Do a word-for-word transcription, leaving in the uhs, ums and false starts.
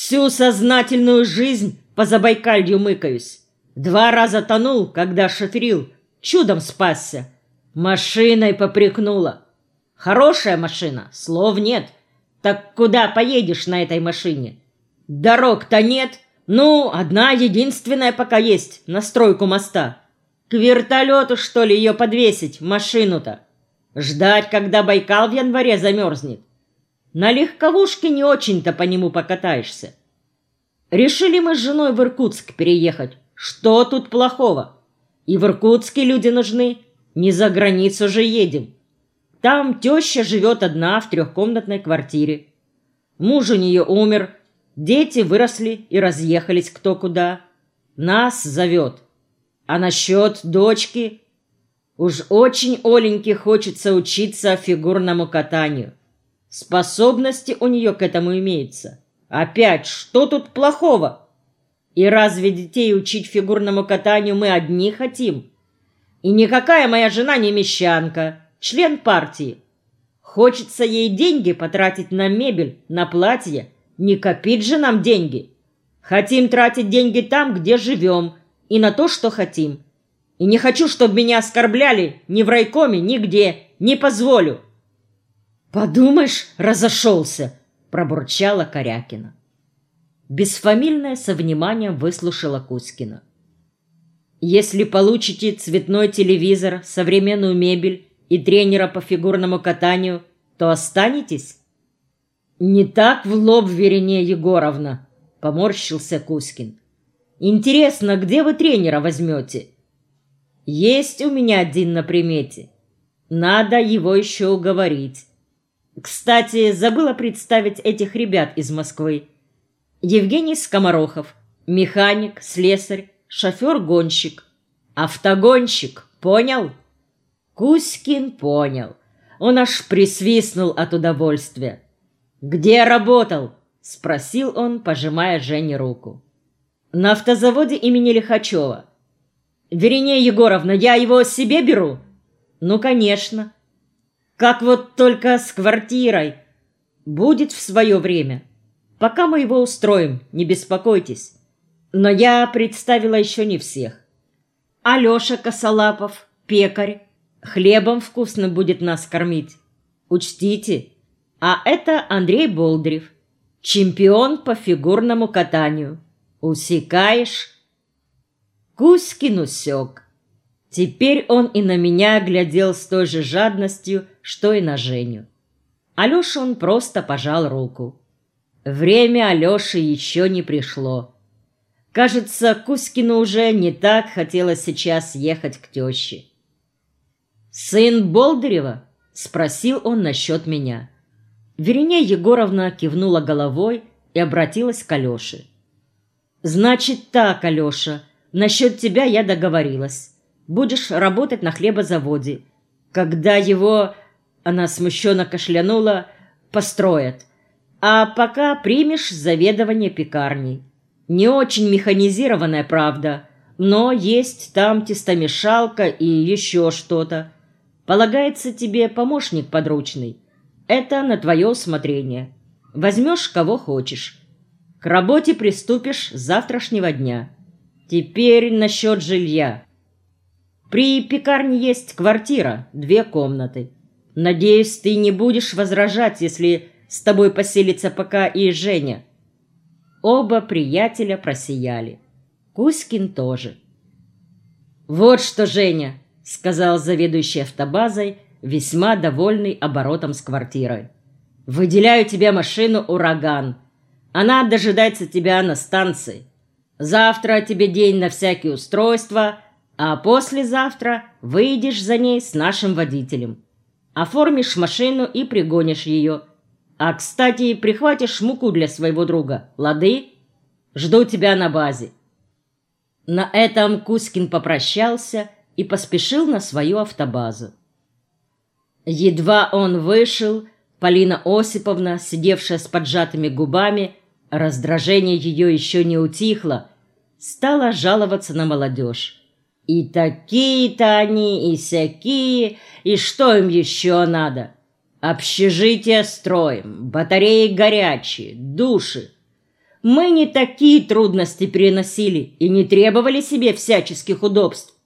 Всю сознательную жизнь по Забайкалью мыкаюсь. Два раза тонул, когда шоферил, чудом спасся. Машиной попрекнула. Хорошая машина, слов нет. Так куда поедешь на этой машине? Дорог-то нет. Ну, одна единственная пока есть, на стройку моста. К вертолету, что ли, ее подвесить, машину-то? Ждать, когда Байкал в январе замерзнет. На легковушке не очень-то по нему покатаешься. Решили мы с женой в Иркутск переехать. Что тут плохого? И в Иркутске люди нужны. Не за границу же едем. Там теща живет одна в трехкомнатной квартире. Муж у нее умер, дети выросли и разъехались кто куда. Нас зовет. А насчет дочки? Уж очень Оленьке хочется учиться фигурному катанию. Способности у нее к этому имеются. Опять, что тут плохого? И разве детей учить фигурному катанию мы одни хотим? И никакая моя жена не мещанка, член партии. Хочется ей деньги потратить на мебель, на платье. Не копить же нам деньги. Хотим тратить деньги там, где живем, и на то, что хотим. И не хочу, чтобы меня оскорбляли ни в райкоме, нигде. Не позволю. «Подумаешь, разошелся!» — пробурчала Корякина. Бесфамильная со вниманием выслушала Кузькина. «Если получите цветной телевизор, современную мебель и тренера по фигурному катанию, то останетесь?» «Не так в лоб, Верения Егоровна!» — поморщился Кузькин. «Интересно, где вы тренера возьмете?» «Есть у меня один на примете. Надо его еще уговорить. Кстати, забыла представить этих ребят из Москвы. Евгений Скоморохов, механик, слесарь, шофер-гонщик. Автогонщик, понял?» Кузькин понял. Он аж присвистнул от удовольствия. «Где работал?» — спросил он, пожимая Жене руку. «На автозаводе имени Лихачева». «Верения Егоровна, я его себе беру?» «Ну, конечно. Как вот только с квартирой. Будет в свое время. Пока мы его устроим, не беспокойтесь. Но я представила еще не всех. Алеша Косолапов, пекарь. Хлебом вкусно будет нас кормить. Учтите. А это Андрей Болдырев, чемпион по фигурному катанию. Усекаешь?» Кузькин усек. Теперь он и на меня глядел с той же жадностью, что и на Женю. Алёше он просто пожал руку. Время Алёши еще не пришло. Кажется, Кузькину уже не так хотелось сейчас ехать к тёще. «Сын Болдырева?» — спросил он насчет меня. Верения Егоровна кивнула головой и обратилась к Алёше. «Значит так, Алёша, насчет тебя я договорилась. Будешь работать на хлебозаводе. Когда его, она смущенно кашлянула, построят. А пока примешь заведование пекарней. Не очень механизированная, правда, но есть там тестомешалка и еще что-то. Полагается тебе помощник подручный. Это на твое усмотрение. Возьмешь кого хочешь. К работе приступишь с завтрашнего дня. Теперь насчет жилья. При пекарне есть квартира, две комнаты. Надеюсь, ты не будешь возражать, если с тобой поселится пока и Женя». Оба приятеля просияли. Кузькин тоже. «Вот что, Женя», — сказал заведующий автобазой, весьма довольный оборотом с квартирой. «Выделяю тебе машину «Ураган». Она дожидается тебя на станции. Завтра тебе день на всякие устройства, а послезавтра выйдешь за ней с нашим водителем. Оформишь машину и пригонишь ее. А, кстати, прихватишь муку для своего друга. Лады? Жду тебя на базе». На этом Кузькин попрощался и поспешил на свою автобазу. Едва он вышел, Полина Осиповна, сидевшая с поджатыми губами, раздражение ее еще не утихло, стала жаловаться на молодежь. И такие-то они, и сякие, и что им еще надо? Общежития строим, батареи горячие, души. Мы не такие трудности переносили и не требовали себе всяческих удобств.